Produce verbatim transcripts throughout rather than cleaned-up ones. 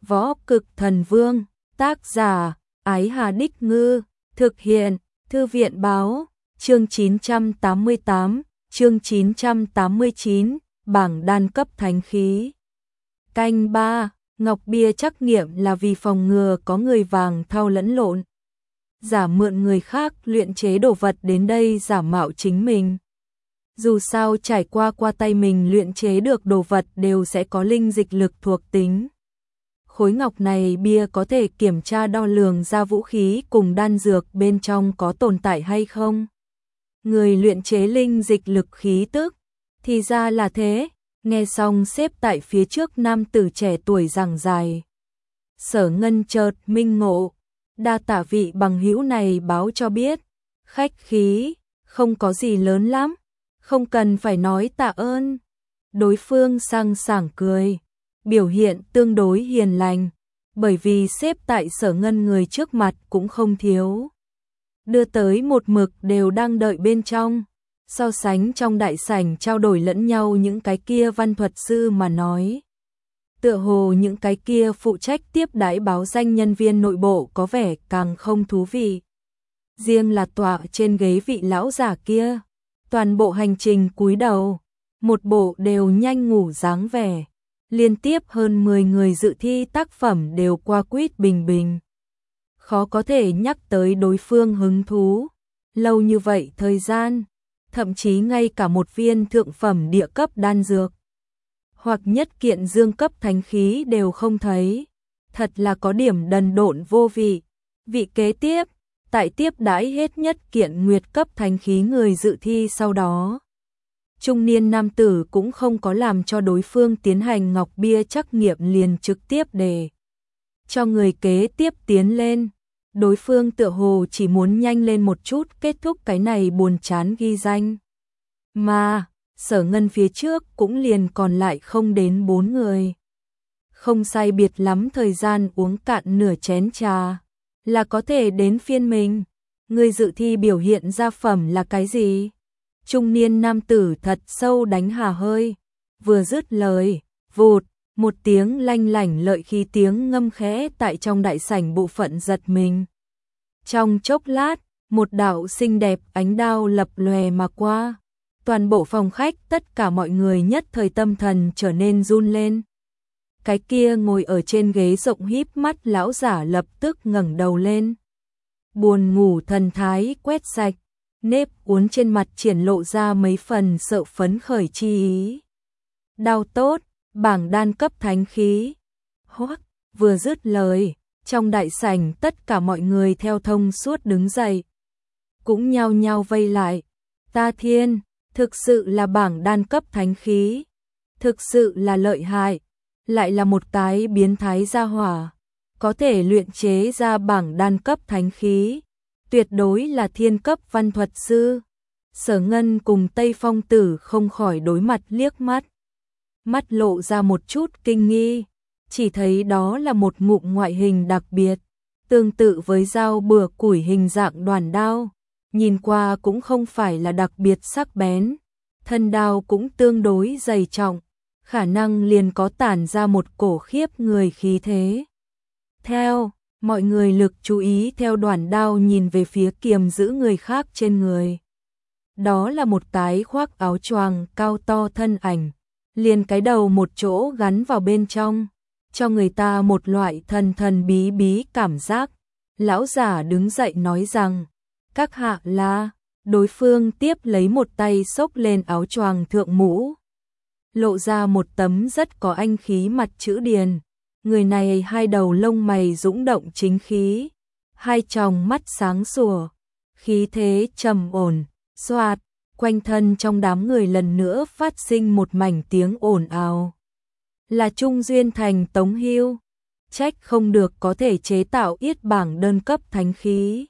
Võ Cực Thần Vương, tác giả, Ái Hà Đích Ngư, thực hiện, Thư viện Báo, chương chín trăm tám mươi tám, chương chín trăm tám mươi chín, bảng đan cấp thánh khí. Canh ba, ngọc bia trắc nghiệm là vì phòng ngừa có người vàng thau lẫn lộn. Giả mượn người khác luyện chế đồ vật đến đây giả mạo chính mình. Dù sao trải qua qua tay mình luyện chế được đồ vật đều sẽ có linh dịch lực thuộc tính. Khối ngọc này bia có thể kiểm tra đo lường ra vũ khí cùng đan dược bên trong có tồn tại hay không. Người luyện chế linh dịch lực khí tức, thì ra là thế, nghe xong xếp tại phía trước nam tử trẻ tuổi giảng dài. Sở Ngân chợt minh ngộ, đa tạ vị bằng hữu này báo cho biết, khách khí, không có gì lớn lắm, không cần phải nói tạ ơn. Đối phương sang sảng cười, biểu hiện tương đối hiền lành, bởi vì xếp tại Sở Ngân người trước mặt cũng không thiếu. Đưa tới một mực đều đang đợi bên trong, so sánh trong đại sảnh trao đổi lẫn nhau những cái kia văn thuật sư mà nói. Tựa hồ những cái kia phụ trách tiếp đãi báo danh nhân viên nội bộ có vẻ càng không thú vị. Riêng là tọa trên ghế vị lão giả kia, toàn bộ hành trình cúi đầu, một bộ đều nhanh ngủ dáng vẻ. Liên tiếp hơn mười người dự thi tác phẩm đều qua quýt bình bình. Khó có thể nhắc tới đối phương hứng thú. Lâu như vậy thời gian, thậm chí ngay cả một viên thượng phẩm địa cấp đan dược, hoặc nhất kiện dương cấp thánh khí đều không thấy. Thật là có điểm đần độn vô vị. Vị kế tiếp, tại tiếp đãi hết nhất kiện nguyệt cấp thánh khí người dự thi sau đó. Trung niên nam tử cũng không có làm cho đối phương tiến hành ngọc bia trắc nghiệm liền trực tiếp để cho người kế tiếp tiến lên. Đối phương tựa hồ chỉ muốn nhanh lên một chút kết thúc cái này buồn chán ghi danh. Mà, Sở Ngân phía trước cũng liền còn lại không đến bốn người. Không sai biệt lắm thời gian uống cạn nửa chén trà, là có thể đến phiên mình. Người dự thi biểu hiện ra phẩm là cái gì? Trung niên nam tử thật sâu đánh hà hơi, vừa dứt lời, vụt, một tiếng lanh lảnh lợi khí tiếng ngâm khẽ tại trong đại sảnh bộ phận giật mình. Trong chốc lát, một đạo xinh đẹp ánh đao lập lòe mà qua. Toàn bộ phòng khách tất cả mọi người nhất thời tâm thần trở nên run lên. Cái kia ngồi ở trên ghế rộng híp mắt lão giả lập tức ngẩng đầu lên. Buồn ngủ thần thái quét sạch, nếp uốn trên mặt triển lộ ra mấy phần sợ phấn khởi chi ý. Đao tốt, bảng đan cấp thánh khí. Hoắc, vừa dứt lời, trong đại sảnh tất cả mọi người theo thông suốt đứng dậy, cũng nhao nhao vây lại. Ta thiên, thực sự là bảng đan cấp thánh khí, thực sự là lợi hại, lại là một cái biến thái gia hỏa, có thể luyện chế ra bảng đan cấp thánh khí, tuyệt đối là thiên cấp văn thuật sư. Sở Ngân cùng Tây Phong Tử không khỏi đối mặt liếc mắt, mắt lộ ra một chút kinh nghi, chỉ thấy đó là một ngụm ngoại hình đặc biệt, tương tự với dao bừa củi hình dạng đoàn đao, nhìn qua cũng không phải là đặc biệt sắc bén, thân đao cũng tương đối dày trọng, khả năng liền có tản ra một cổ khiếp người khí thế. Theo, mọi người lực chú ý theo đoàn đao nhìn về phía kiềm giữ người khác trên người. Đó là một cái khoác áo choàng cao to thân ảnh, liền cái đầu một chỗ gắn vào bên trong, cho người ta một loại thần thần bí bí cảm giác. Lão giả đứng dậy nói rằng, các hạ là, đối phương tiếp lấy một tay xốc lên áo choàng thượng mũ, lộ ra một tấm rất có anh khí mặt chữ điền. Người này hai đầu lông mày dũng động chính khí, hai tròng mắt sáng sủa, khí thế trầm ổn, xoạt, quanh thân trong đám người lần nữa phát sinh một mảnh tiếng ồn ào. Là Trung Duyên Thành Tống Hưu, trách không được có thể chế tạo yết bảng đơn cấp thánh khí.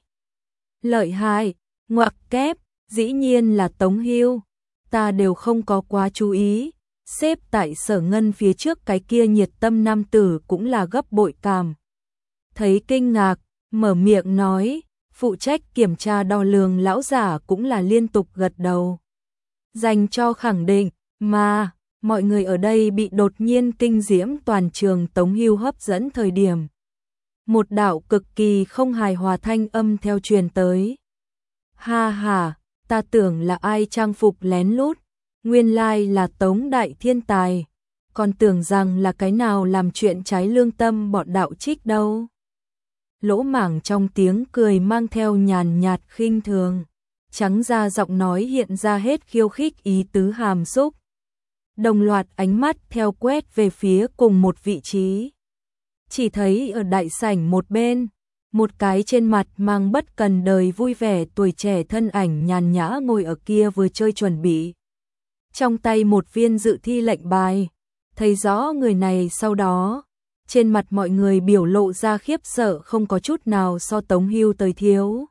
Lợi hại, ngoặc kép, dĩ nhiên là Tống Hưu, ta đều không có quá chú ý. Xếp tại Sở Ngân phía trước cái kia nhiệt tâm nam tử cũng là gấp bội cảm. Thấy kinh ngạc, mở miệng nói, phụ trách kiểm tra đo lường lão giả cũng là liên tục gật đầu. Dành cho khẳng định, mà, mọi người ở đây bị đột nhiên kinh diễm toàn trường Tống Hưu hấp dẫn thời điểm. Một đạo cực kỳ không hài hòa thanh âm theo truyền tới. Ha ha, ta tưởng là ai trang phục lén lút, nguyên lai là Tống đại thiên tài, còn tưởng rằng là cái nào làm chuyện trái lương tâm bọn đạo trích đâu. Lỗ Mảng trong tiếng cười mang theo nhàn nhạt khinh thường, trắng ra giọng nói hiện ra hết khiêu khích ý tứ hàm xúc. Đồng loạt ánh mắt theo quét về phía cùng một vị trí. Chỉ thấy ở đại sảnh một bên, một cái trên mặt mang bất cần đời vui vẻ tuổi trẻ thân ảnh nhàn nhã ngồi ở kia vừa chơi chuẩn bị. Trong tay một viên dự thi lệnh bài, thấy rõ người này sau đó, trên mặt mọi người biểu lộ ra khiếp sợ không có chút nào so Tống Hưu tới thiếu.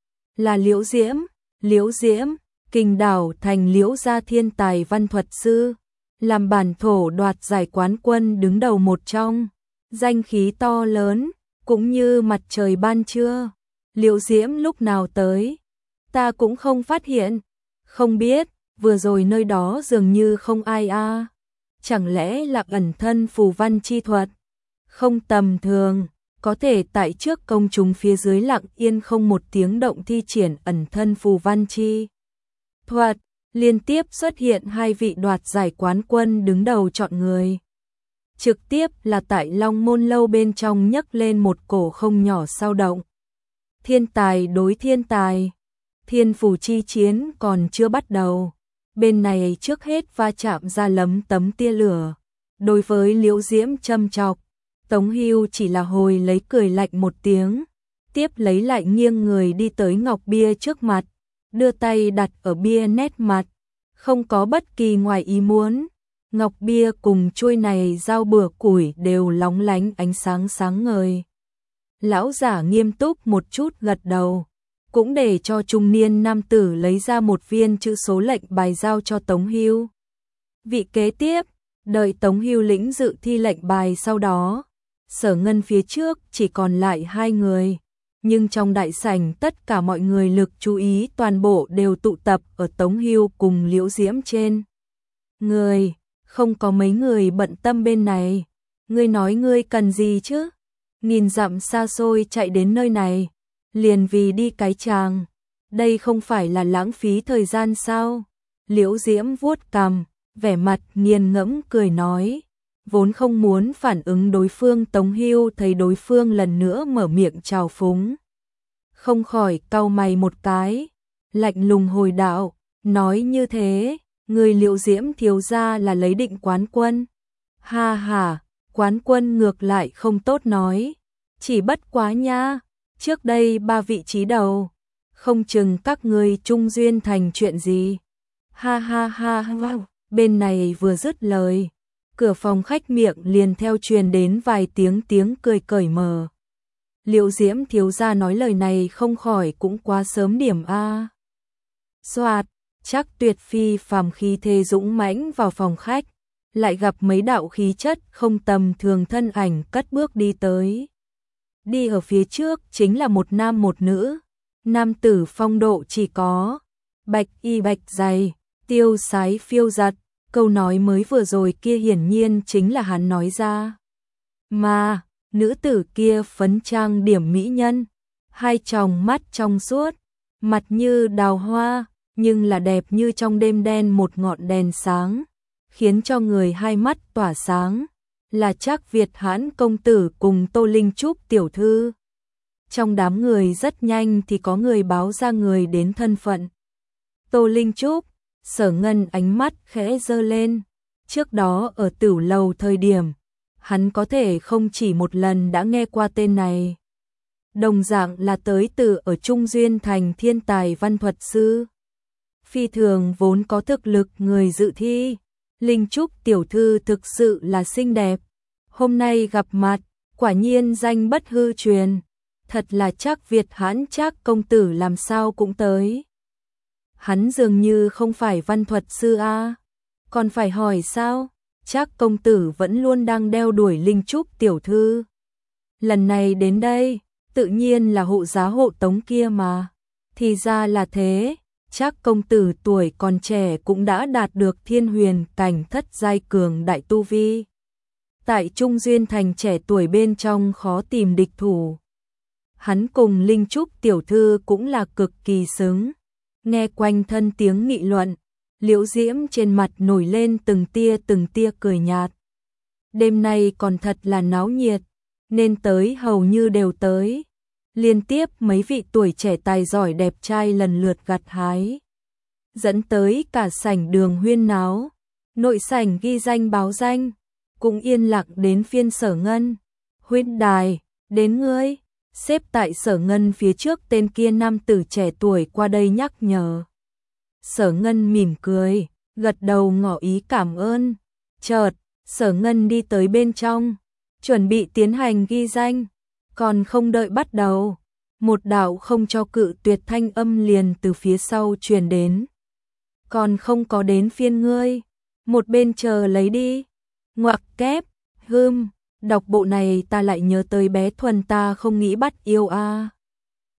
Là Liễu Diễm, Liễu Diễm, Kình Đảo thành Liễu gia thiên tài văn thuật sư, làm bản thổ đoạt giải quán quân đứng đầu một trong, danh khí to lớn, cũng như mặt trời ban trưa. Liễu Diễm lúc nào tới? Ta cũng không phát hiện, không biết, vừa rồi nơi đó dường như không ai a. À. Chẳng lẽ là ẩn thân phù văn chi thuật? Không tầm thường, có thể tại trước công chúng phía dưới lặng yên không một tiếng động thi triển ẩn thân phù văn chi thuật, liên tiếp xuất hiện hai vị đoạt giải quán quân đứng đầu chọn người. Trực tiếp là tại Long Môn lâu bên trong nhấc lên một cổ không nhỏ sao động. Thiên tài đối thiên tài, thiên phù chi chiến còn chưa bắt đầu. Bên này trước hết va chạm ra lấm tấm tia lửa. Đối với Liễu Diễm châm chọc, Tống Hưu chỉ là hồi lấy cười lạnh một tiếng, tiếp lấy lại nghiêng người đi tới ngọc bia trước mặt, đưa tay đặt ở bia nét mặt, không có bất kỳ ngoài ý muốn. Ngọc bia cùng chuôi này dao bửa củi đều lóng lánh ánh sáng sáng ngời. Lão giả nghiêm túc một chút gật đầu, cũng để cho trung niên nam tử lấy ra một viên chữ số lệnh bài giao cho Tống Hưu. Vị kế tiếp, đợi Tống Hưu lĩnh dự thi lệnh bài sau đó, Sở Ngân phía trước chỉ còn lại hai người, nhưng trong đại sảnh tất cả mọi người lực chú ý toàn bộ đều tụ tập ở Tống Hưu cùng Liễu Diễm trên người. Không có mấy người bận tâm bên này. Ngươi nói ngươi cần gì chứ? Nghìn dặm xa xôi chạy đến nơi này, liền vì đi cái chàng. Đây không phải là lãng phí thời gian sao? Liễu Diễm vuốt cằm, vẻ mặt nghiền ngẫm cười nói. Vốn không muốn phản ứng đối phương, Tống Hưu thấy đối phương lần nữa mở miệng chào phúng, không khỏi cau mày một cái, lạnh lùng hồi đạo, nói như thế. Người Liễu Diễm thiếu gia là lấy định quán quân. Ha ha, quán quân ngược lại không tốt nói. Chỉ bất quá nha, trước đây ba vị trí đầu, không chừng các người trung duyên thành chuyện gì. Ha ha ha wow. Bên này vừa dứt lời, cửa phòng khách miệng liền theo truyền đến vài tiếng tiếng cười cởi mở. Liễu Diễm thiếu gia nói lời này không khỏi cũng quá sớm điểm a. Soạt. Chắc Tuyệt phi phàm khí thế dũng mãnh vào phòng khách, lại gặp mấy đạo khí chất không tầm thường thân ảnh cất bước đi tới. Đi ở phía trước chính là một nam một nữ, nam tử phong độ chỉ có, bạch y bạch dày, tiêu sái phiêu giật, câu nói mới vừa rồi kia hiển nhiên chính là hắn nói ra. Mà, nữ tử kia phấn trang điểm mỹ nhân, hai tròng mắt trong suốt, mặt như đào hoa, nhưng là đẹp như trong đêm đen một ngọn đèn sáng, khiến cho người hai mắt tỏa sáng, là Trác Việt Hãn công tử cùng Tô Linh Trúc tiểu thư. Trong đám người rất nhanh thì có người báo ra người đến thân phận. Tô Linh Trúc, Sở Ngân ánh mắt khẽ giơ lên, trước đó ở Tửu Lầu thời điểm, hắn có thể không chỉ một lần đã nghe qua tên này. Đồng dạng là tới từ ở Trung Duyên thành thiên tài văn thuật sư. Phi thường vốn có thực lực người dự thi, Linh Trúc tiểu thư thực sự là xinh đẹp. Hôm nay gặp mặt, quả nhiên danh bất hư truyền, thật là Trác Việt Hãn Trác công tử làm sao cũng tới. Hắn dường như không phải văn thuật sư a, còn phải hỏi sao? Trác công tử vẫn luôn đang đeo đuổi Linh Trúc tiểu thư. Lần này đến đây, tự nhiên là hộ giá hộ tống kia mà. Thì ra là thế. chắc công tử tuổi còn trẻ cũng đã đạt được thiên huyền cảnh thất giai cường đại tu vi. Tại Trung Duyên Thành trẻ tuổi bên trong khó tìm địch thủ. Hắn cùng Linh Trúc tiểu thư cũng là cực kỳ xứng. Nghe quanh thân tiếng nghị luận, Liễu Diễm trên mặt nổi lên từng tia từng tia cười nhạt. Đêm nay còn thật là náo nhiệt, nên tới hầu như đều tới. Liên tiếp mấy vị tuổi trẻ tài giỏi đẹp trai lần lượt gặt hái. Dẫn tới cả sảnh đường huyên náo, nội sảnh ghi danh báo danh, cũng yên lặng đến phiên Sở Ngân. Huyên đài, đến ngươi, xếp tại Sở Ngân phía trước tên kia nam tử trẻ tuổi qua đây nhắc nhở. Sở Ngân mỉm cười, gật đầu ngỏ ý cảm ơn. Chợt, Sở Ngân đi tới bên trong, chuẩn bị tiến hành ghi danh, còn không đợi bắt đầu, một đạo không cho cự tuyệt thanh âm liền từ phía sau truyền đến. Còn không có đến phiên ngươi, một bên chờ lấy đi. Ngoặc kép, hưm, đọc bộ này ta lại nhớ tới bé Thuần ta không nghĩ bắt yêu a. À.